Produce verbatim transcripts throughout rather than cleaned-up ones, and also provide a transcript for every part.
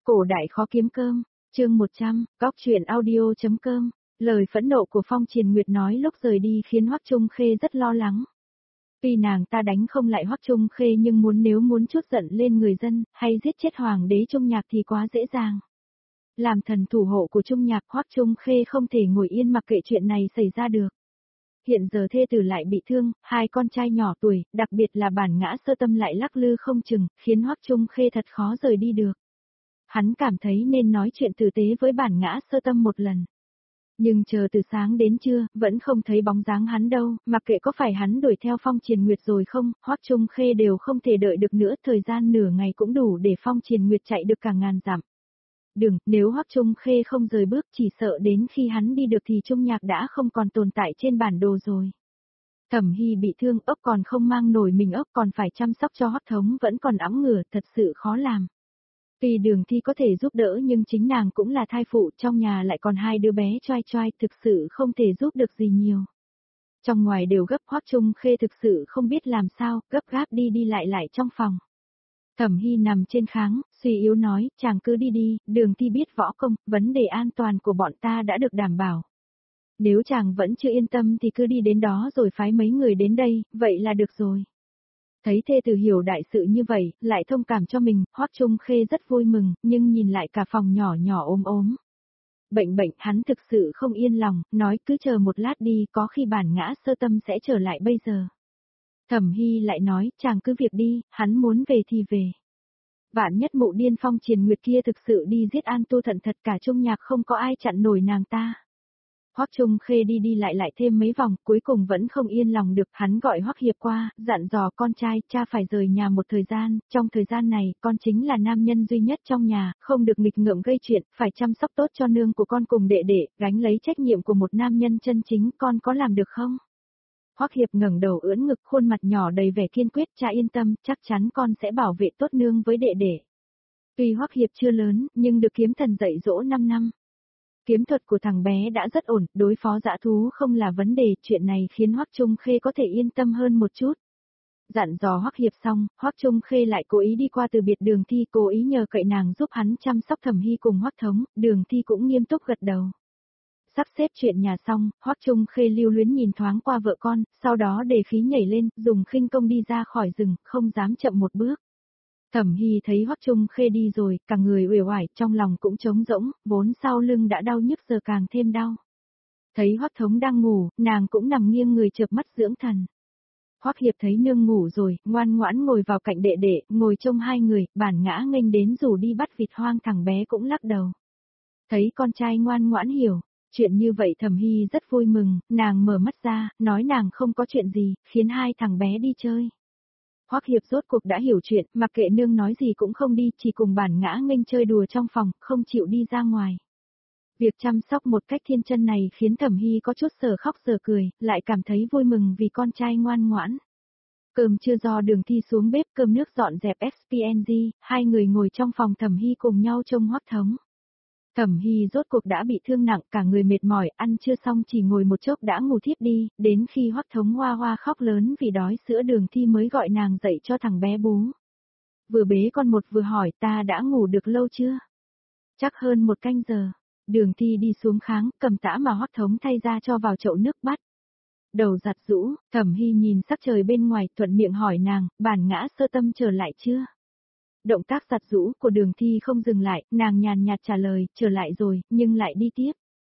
Cổ đại khó kiếm cơm, chương một trăm, góc truyện audio.com. Lời phẫn nộ của Phong Triền Nguyệt nói lúc rời đi khiến Hoắc Trung Khê rất lo lắng. Tuy nàng ta đánh không lại Hoắc Trung Khê nhưng muốn nếu muốn trút giận lên người dân, hay giết chết hoàng đế Trung Nhạc thì quá dễ dàng. Làm thần thủ hộ của Trung Nhạc, Hoắc Trung Khê không thể ngồi yên mặc kệ chuyện này xảy ra được. Hiện giờ thê tử lại bị thương, hai con trai nhỏ tuổi, đặc biệt là Bản Ngã Sơ Tâm lại lắc lư không chừng, khiến Hoắc Trung Khê thật khó rời đi được. Hắn cảm thấy nên nói chuyện tử tế với Bản Ngã Sơ Tâm một lần. Nhưng chờ từ sáng đến trưa, vẫn không thấy bóng dáng hắn đâu, mặc kệ có phải hắn đuổi theo Phong Triền Nguyệt rồi không, Hoắc Trung Khê đều không thể đợi được nữa, thời gian nửa ngày cũng đủ để Phong Triền Nguyệt chạy được cả ngàn dặm. Đừng, nếu Hoắc Trung Khê không rời bước chỉ sợ đến khi hắn đi được thì Trung Nhạc đã không còn tồn tại trên bản đồ rồi. Thẩm Hy bị thương, ốc còn không mang nổi mình ốc, còn phải chăm sóc cho Hoắc Thống vẫn còn ẵm ngửa, thật sự khó làm. Tuy Đường Thi có thể giúp đỡ nhưng chính nàng cũng là thai phụ, trong nhà lại còn hai đứa bé choai choai, thực sự không thể giúp được gì nhiều. Trong ngoài đều gấp, Hoắc Trung Khê thực sự không biết làm sao, gấp gáp đi đi lại lại trong phòng. Thẩm Hy nằm trên kháng, suy yếu nói, chàng cứ đi đi, Đường Thi biết võ công, vấn đề an toàn của bọn ta đã được đảm bảo. Nếu chàng vẫn chưa yên tâm thì cứ đi đến đó rồi phái mấy người đến đây, vậy là được rồi. Thấy thê tử hiểu đại sự như vậy, lại thông cảm cho mình, Hoắc Trung Khê rất vui mừng, nhưng nhìn lại cả phòng nhỏ nhỏ ốm ốm. Bệnh bệnh, hắn thực sự không yên lòng, nói cứ chờ một lát đi, có khi Bản Ngã Sơ Tâm sẽ trở lại bây giờ. Thẩm Hy lại nói, chàng cứ việc đi, hắn muốn về thì về. Vạn nhất Mụ Điên Phong Triền Nguyệt kia thực sự đi giết An Tu Thận thật, cả Trung Nhạc không có ai chặn nổi nàng ta. Hoắc Trung Khê đi đi lại lại thêm mấy vòng, cuối cùng vẫn không yên lòng được, hắn gọi Hoắc Hiệp qua, dặn dò con trai, cha phải rời nhà một thời gian, trong thời gian này, con chính là nam nhân duy nhất trong nhà, không được nghịch ngợm gây chuyện, phải chăm sóc tốt cho nương của con cùng đệ đệ, gánh lấy trách nhiệm của một nam nhân chân chính, con có làm được không? Hoắc Hiệp ngẩng đầu ưỡn ngực, khuôn mặt nhỏ đầy vẻ kiên quyết, cha yên tâm, chắc chắn con sẽ bảo vệ tốt nương với đệ đệ. Tuy Hoắc Hiệp chưa lớn, nhưng được kiếm thần dạy dỗ năm năm. Kiếm thuật của thằng bé đã rất ổn, đối phó dã thú không là vấn đề, chuyện này khiến Hoắc Trung Khê có thể yên tâm hơn một chút. Dặn dò Hoắc Hiệp xong, Hoắc Trung Khê lại cố ý đi qua từ biệt Đường Thi, cố ý nhờ cậy nàng giúp hắn chăm sóc Thẩm Hy cùng Hoắc Thống, Đường Thi cũng nghiêm túc gật đầu. Sắp xếp chuyện nhà xong, Hoắc Trung Khê lưu luyến nhìn thoáng qua vợ con, sau đó đề khí nhảy lên, dùng khinh công đi ra khỏi rừng, không dám chậm một bước. Thẩm Hy thấy Hoắc Trung Khê đi rồi, cả người uể oải, trong lòng cũng trống rỗng, vốn sau lưng đã đau nhức giờ càng thêm đau. Thấy Hoắc Thống đang ngủ, nàng cũng nằm nghiêng người chợp mắt dưỡng thần. Hoắc Hiệp thấy nương ngủ rồi, ngoan ngoãn ngồi vào cạnh đệ đệ, ngồi trông hai người, Bản Ngã nghênh đến rủ đi bắt vịt hoang, thằng bé cũng lắc đầu. Thấy con trai ngoan ngoãn hiểu, chuyện như vậy Thẩm Hy rất vui mừng, nàng mở mắt ra, nói nàng không có chuyện gì, khiến hai thằng bé đi chơi. Hoắc Hiệp rốt cuộc đã hiểu chuyện, mặc kệ nương nói gì cũng không đi, chỉ cùng Bản Ngã nghênh chơi đùa trong phòng, không chịu đi ra ngoài. Việc chăm sóc một cách thiên chân này khiến Thẩm Hy có chút sở khóc sở cười, lại cảm thấy vui mừng vì con trai ngoan ngoãn. Cơm trưa do Đường Thi xuống bếp, cơm nước dọn dẹp ét pê en giê, hai người ngồi trong phòng Thẩm Hy cùng nhau trông Hoắc Thống. Thẩm Hy rốt cuộc đã bị thương nặng, cả người mệt mỏi, ăn chưa xong chỉ ngồi một chốc đã ngủ thiếp đi, đến khi Hoắc Thống hoa hoa khóc lớn vì đói sữa Đường Thi mới gọi nàng dậy cho thằng bé bú. Vừa bế con một vừa hỏi, ta đã ngủ được lâu chưa? Chắc hơn một canh giờ. Đường Thi đi xuống kháng, cầm tã mà Hoắc Thống thay ra cho vào chậu nước bắt. Đầu giặt rũ, Thẩm Hy nhìn sắc trời bên ngoài, thuận miệng hỏi nàng, Bản Ngã Sơ Tâm trở lại chưa? Động tác giặt rũ của Đường Thi không dừng lại, nàng nhàn nhạt trả lời, trở lại rồi, nhưng lại đi tiếp.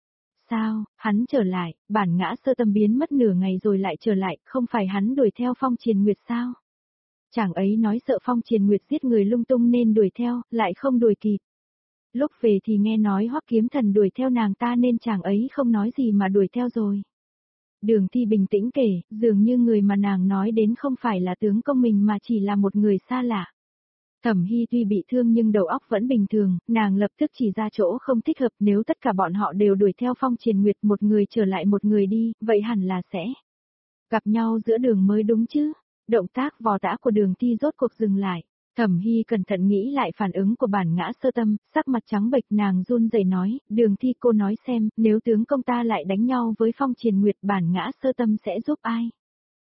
Sao, hắn trở lại, Bản Ngã Sơ Tâm biến mất nửa ngày rồi lại trở lại, không phải hắn đuổi theo Phong Triền Nguyệt sao? Chàng ấy nói sợ Phong Triền Nguyệt giết người lung tung nên đuổi theo, lại không đuổi kịp. Lúc về thì nghe nói Hoắc Kiếm Thần đuổi theo nàng ta nên chàng ấy không nói gì mà đuổi theo rồi. Đường Thi bình tĩnh kể, dường như người mà nàng nói đến không phải là tướng công mình mà chỉ là một người xa lạ. Thẩm Hy tuy bị thương nhưng đầu óc vẫn bình thường, nàng lập tức chỉ ra chỗ không thích hợp, nếu tất cả bọn họ đều đuổi theo Phong Triền Nguyệt, một người trở lại một người đi, vậy hẳn là sẽ gặp nhau giữa đường mới đúng chứ. Động tác vò tã của Đường Thi rốt cuộc dừng lại. Thẩm Hy cẩn thận nghĩ lại phản ứng của Bản Ngã Sơ Tâm, sắc mặt trắng bệch, nàng run rẩy nói, Đường Thi cô nói xem, nếu tướng công ta lại đánh nhau với Phong Triền Nguyệt, Bản Ngã Sơ Tâm sẽ giúp ai?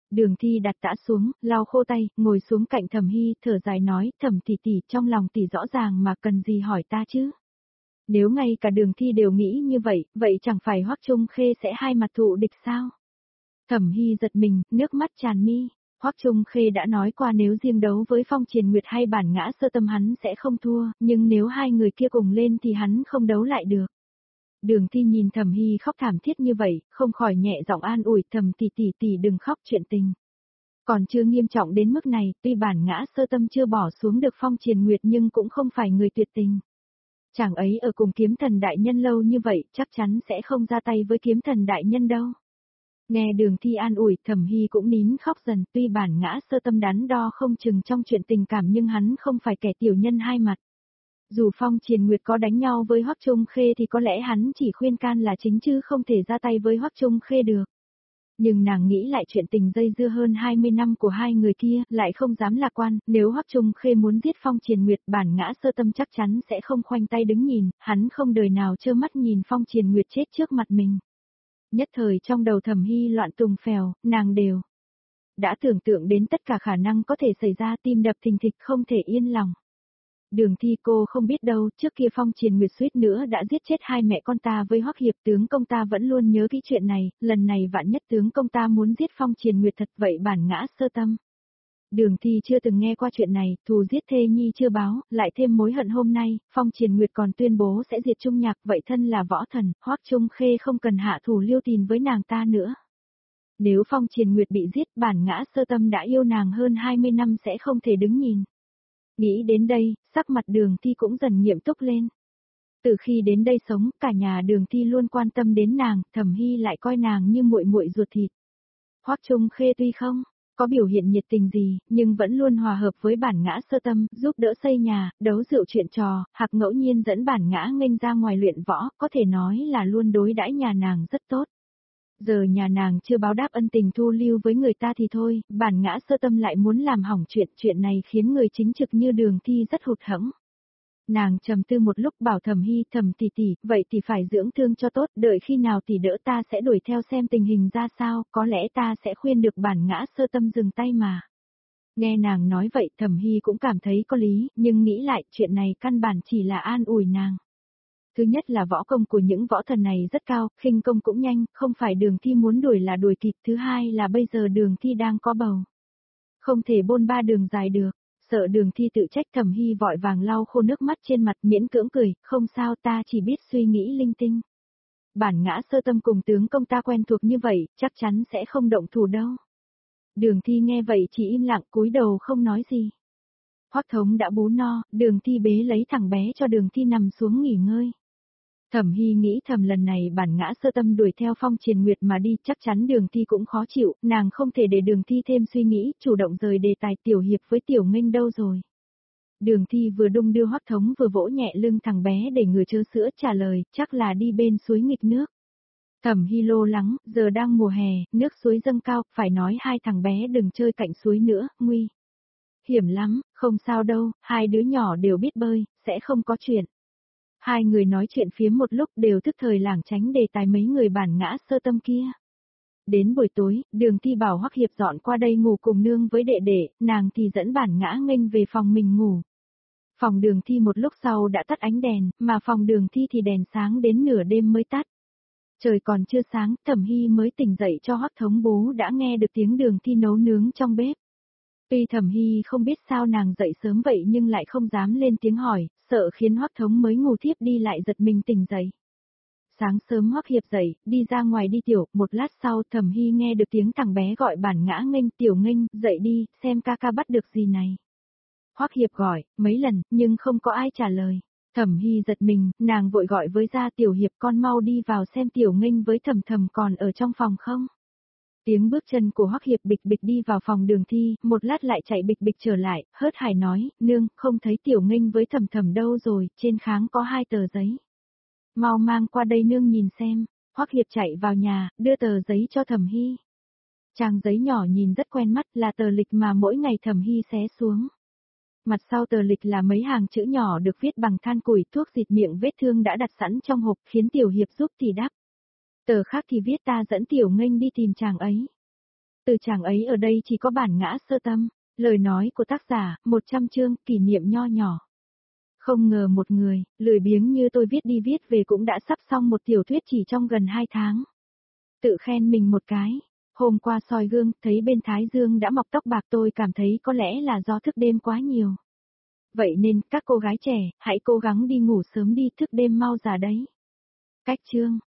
Đường Thi đặt tã xuống, lau khô tay, ngồi xuống cạnh Thẩm Hy, thở dài nói, Thẩm tỷ tỷ, trong lòng tỷ rõ ràng mà cần gì hỏi ta chứ. Nếu ngay cả Đường Thi đều nghĩ như vậy, vậy chẳng phải Hoắc Trung Khê sẽ hai mặt thù địch sao? Thẩm Hy giật mình, nước mắt tràn mi. Hoắc Trung Khê đã nói qua nếu riêng đấu với Phong Triền Nguyệt hay bản ngã sơ tâm hắn sẽ không thua, nhưng nếu hai người kia cùng lên thì hắn không đấu lại được. Đường Thi nhìn Thẩm Hy khóc thảm thiết như vậy, không khỏi nhẹ giọng an ủi, Thẩm tỷ tỷ tỷ đừng khóc, chuyện tình còn chưa nghiêm trọng đến mức này, tuy bản ngã sơ tâm chưa bỏ xuống được Phong Triền Nguyệt nhưng cũng không phải người tuyệt tình. Chàng ấy ở cùng kiếm thần đại nhân lâu như vậy, chắc chắn sẽ không ra tay với kiếm thần đại nhân đâu. Nghe Đường Thi an ủi, Thẩm Hy cũng nín khóc dần, tuy bản ngã sơ tâm đắn đo không chừng trong chuyện tình cảm nhưng hắn không phải kẻ tiểu nhân hai mặt. Dù Phong Triền Nguyệt có đánh nhau với Hoắc Trung Khê thì có lẽ hắn chỉ khuyên can là chính chứ không thể ra tay với Hoắc Trung Khê được. Nhưng nàng nghĩ lại chuyện tình dây dưa hơn hai mươi năm của hai người kia, lại không dám lạc quan, nếu Hoắc Trung Khê muốn giết Phong Triền Nguyệt, bản ngã sơ tâm chắc chắn sẽ không khoanh tay đứng nhìn, hắn không đời nào trơ mắt nhìn Phong Triền Nguyệt chết trước mặt mình. Nhất thời trong đầu Thẩm Hy loạn tùng phèo, nàng đều đã tưởng tượng đến tất cả khả năng có thể xảy ra, tim đập thình thịch không thể yên lòng. Đường Thi cô không biết đâu, trước kia Phong Triền Nguyệt suýt nữa đã giết chết hai mẹ con ta với Hoắc Hiệp, tướng công ta vẫn luôn nhớ kỹ chuyện này, lần này vạn nhất tướng công ta muốn giết Phong Triền Nguyệt thật vậy bản ngã sơ tâm. Đường Thi chưa từng nghe qua chuyện này, thù giết thê nhi chưa báo, lại thêm mối hận hôm nay, Phong Triền Nguyệt còn tuyên bố sẽ diệt Trung Nhạc, vậy thân là võ thần, Hoắc Trung Khê không cần hạ thủ liêu tình với nàng ta nữa. Nếu Phong Triền Nguyệt bị giết, bản ngã sơ tâm đã yêu nàng hơn hai mươi năm sẽ không thể đứng nhìn. Nghĩ đến đây, sắc mặt Đường Thi cũng dần nghiêm túc lên. Từ khi đến đây sống, cả nhà Đường Thi luôn quan tâm đến nàng, Thẩm Hy lại coi nàng như muội muội ruột thịt. Hoắc Trung Khê tuy không có biểu hiện nhiệt tình gì, nhưng vẫn luôn hòa hợp với bản ngã sơ tâm, giúp đỡ xây nhà, đấu rượu chuyện trò, hoặc ngẫu nhiên dẫn bản ngã nghênh ra ngoài luyện võ, có thể nói là luôn đối đãi nhà nàng rất tốt. Giờ nhà nàng chưa báo đáp ân tình thu lưu với người ta thì thôi, bản ngã sơ tâm lại muốn làm hỏng chuyện, chuyện này khiến người chính trực như Đường Thi rất hụt hẫng. Nàng trầm tư một lúc bảo Thẩm Hy, Thẩm tỷ tỷ, vậy thì phải dưỡng thương cho tốt, đợi khi nào tỷ đỡ ta sẽ đuổi theo xem tình hình ra sao, có lẽ ta sẽ khuyên được bản ngã sơ tâm dừng tay mà. Nghe nàng nói vậy Thẩm Hy cũng cảm thấy có lý, nhưng nghĩ lại chuyện này căn bản chỉ là an ủi nàng. Thứ nhất là võ công của những võ thần này rất cao, khinh công cũng nhanh, không phải Đường Thi muốn đuổi là đuổi kịp. Thứ hai là bây giờ Đường Thi đang có bầu. Không thể bôn ba đường dài được, sợ Đường Thi tự trách. Thẩm Hy vội vàng lau khô nước mắt trên mặt, miễn cưỡng cười, không sao, ta chỉ biết suy nghĩ linh tinh. Bản ngã sơ tâm cùng tướng công ta quen thuộc như vậy, chắc chắn sẽ không động thủ đâu. Đường Thi nghe vậy chỉ im lặng cúi đầu không nói gì. Hoắc Thống đã bú no, Đường Thi bế lấy thằng bé cho Đường Thi nằm xuống nghỉ ngơi. Thẩm Hy nghĩ thầm lần này bản ngã sơ tâm đuổi theo Phong Triền Nguyệt mà đi, chắc chắn Đường Thi cũng khó chịu, nàng không thể để Đường Thi thêm suy nghĩ, chủ động rời đề tài. Tiểu Hiệp với Tiểu Nghênh đâu rồi? Đường Thi vừa đung đưa Hoắc Thống vừa vỗ nhẹ lưng thằng bé để người chớ sữa, trả lời, chắc là đi bên suối nghịch nước. Thẩm Hy lo lắng, giờ đang mùa hè, nước suối dâng cao, phải nói hai thằng bé đừng chơi cạnh suối nữa, nguy hiểm lắm. Không sao đâu, hai đứa nhỏ đều biết bơi, sẽ không có chuyện. Hai người nói chuyện phiếm một lúc đều tức thời lảng tránh đề tài mấy người bản ngã sơ tâm kia. Đến buổi tối, Đường Thi bảo Hoắc Hiệp dọn qua đây ngủ cùng nương với đệ đệ, nàng thì dẫn bản ngã nghênh về phòng mình ngủ. Phòng Đường Thi một lúc sau đã tắt ánh đèn, mà phòng Đường Thi thì đèn sáng đến nửa đêm mới tắt. Trời còn chưa sáng, Thẩm Hy mới tỉnh dậy cho Hoắc Thống bố đã nghe được tiếng Đường Thi nấu nướng trong bếp. Tuy Thẩm Hy không biết sao nàng dậy sớm vậy nhưng lại không dám lên tiếng hỏi, sợ khiến Hoắc Thống mới ngủ thiếp đi lại giật mình tỉnh dậy. Sáng sớm Hoắc Hiệp dậy, đi ra ngoài đi tiểu, một lát sau Thẩm Hy nghe được tiếng thằng bé gọi bản ngã nghênh, Tiểu Nghênh, dậy đi, xem ca ca bắt được gì này. Hoắc Hiệp gọi, mấy lần, nhưng không có ai trả lời. Thẩm Hy giật mình, nàng vội gọi với ra Tiểu Hiệp con mau đi vào xem Tiểu Nghênh với Thầm Thầm còn ở trong phòng không. Tiếng bước chân của Hoắc Hiệp bịch bịch đi vào phòng Đường Thi, một lát lại chạy bịch bịch trở lại, hớt hải nói, nương, không thấy Tiểu Nghênh với Thầm Thầm đâu rồi, trên kháng có hai tờ giấy. Mau mang qua đây nương nhìn xem. Hoắc Hiệp chạy vào nhà, đưa tờ giấy cho Thẩm Hy. Trang giấy nhỏ nhìn rất quen mắt, là tờ lịch mà mỗi ngày Thẩm Hy xé xuống. Mặt sau tờ lịch là mấy hàng chữ nhỏ được viết bằng than củi, thuốc xịt miệng vết thương đã đặt sẵn trong hộp, khiến Tiểu Hiệp giúp thì đắp. Tờ khác thì viết ta dẫn Tiểu Nghênh đi tìm chàng ấy. Từ chàng ấy ở đây chỉ có bản ngã sơ tâm, lời nói của tác giả, một trăm chương, kỷ niệm nho nhỏ. Không ngờ một người, lười biếng như tôi viết đi viết về cũng đã sắp xong một tiểu thuyết chỉ trong gần hai tháng. Tự khen mình một cái. Hôm qua soi gương, thấy bên thái dương đã mọc tóc bạc, tôi cảm thấy có lẽ là do thức đêm quá nhiều. Vậy nên, các cô gái trẻ, hãy cố gắng đi ngủ sớm đi, thức đêm mau già đấy. Cách chương.